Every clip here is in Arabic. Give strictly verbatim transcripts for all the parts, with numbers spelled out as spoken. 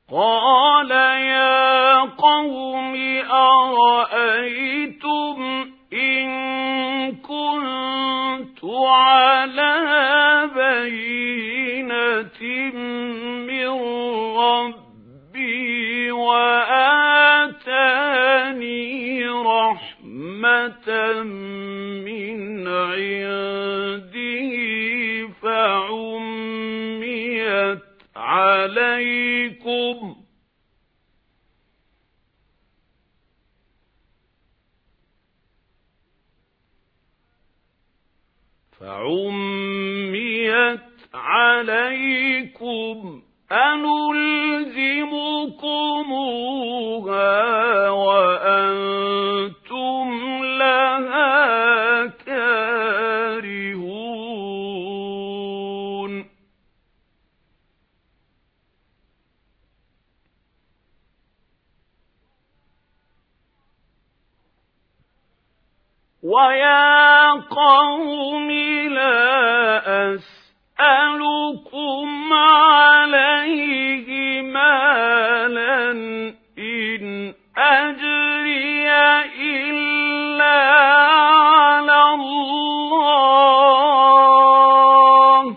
قال يا قوم أرأيتم إن كنت على بينة من ربي وآتاني رحمة من عنده فعميت عليكم فعميت عليكم أنلزمكموها وأنتم لها كارهون ويا قوم لا أسألكم عليه مالا إن أجري إلا على الله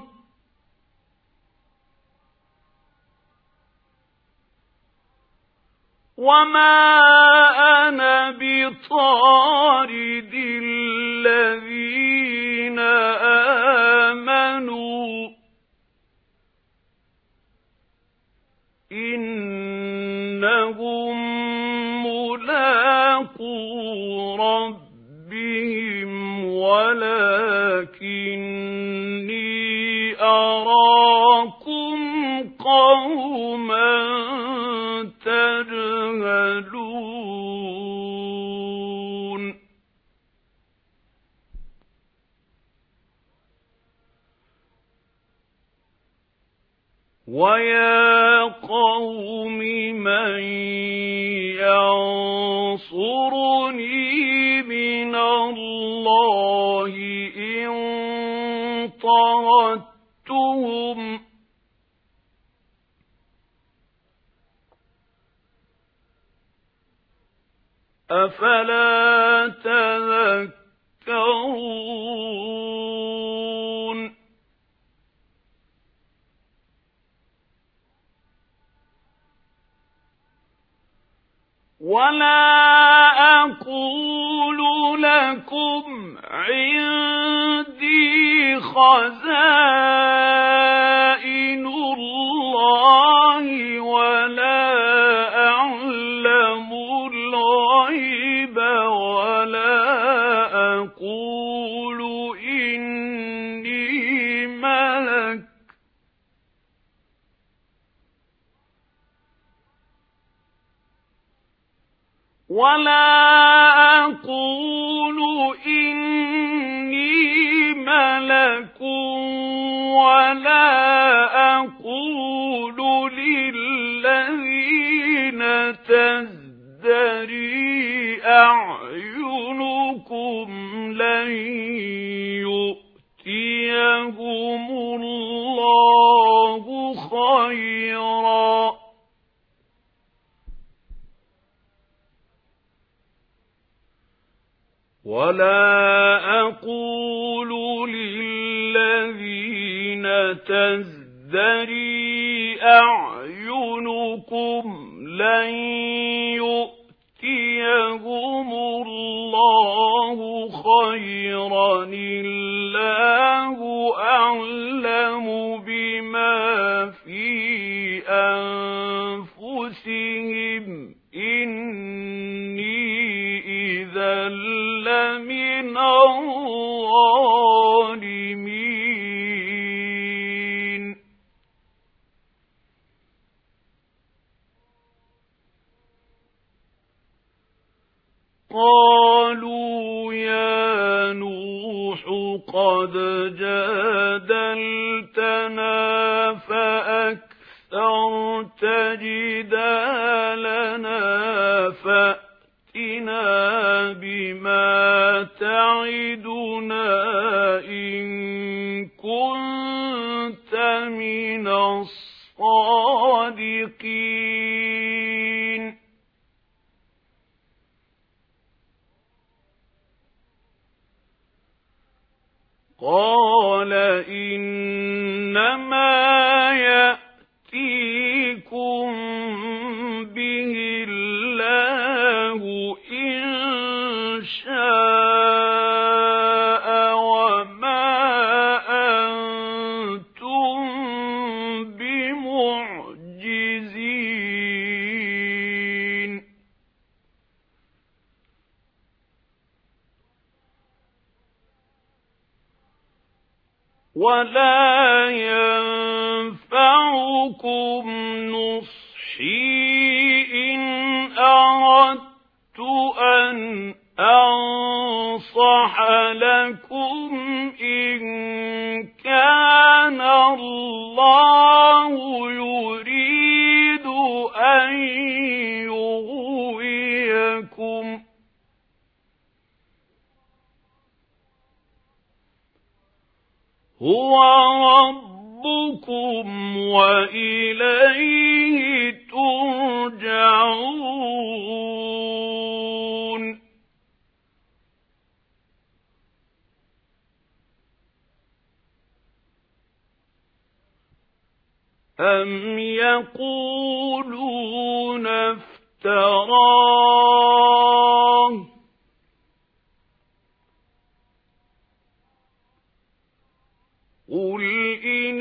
وما أنا بطارد الذين آمنوا إنهم ملاقو ربهم ولكني أراكم قوما تجهلون ويا قوم من ينصرني من الله إن طردتهم أفلا تذكرون ولا أقول لكم عندي خزائن الله ولا أعلم الغيب ولا أقول إني ملك ولا أقول إني ملك ولا أقول للذين تزدري أعينكم لن يؤتيهم الله خيرا ولا أقول للذين تزدري أعينكم لن يؤتيهم الله خيرا الله أعلم بما في أنفسهم إني إذا لمن الظالمين قالوا يا نوح قد جادلتنا فأكثرت جدالنا فأتنا بما تعدنا إن كنت من الصادقين إنما يأتيكم به الله إن شاء وما أنتم بمعجزين ولا ينفعكم نصحي إن أردت أن أنصح لكم إن كان الله يريد أن يغويكم هو ربكم وإليه ترجعون أم يقولون افتراه قل إن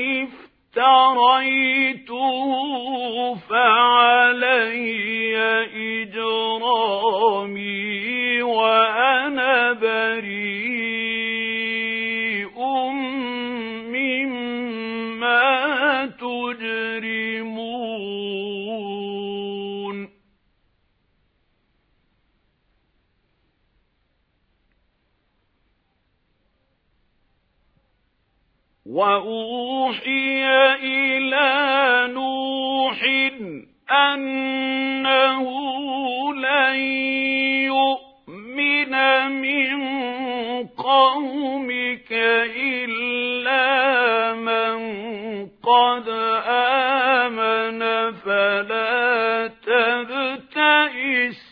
افتريته فعلي إجرامي وأنا بريء مما تجرمون وأوحي إلى نوح أنه لن يؤمن من قومك إلا من قد آمن فلا تبتئس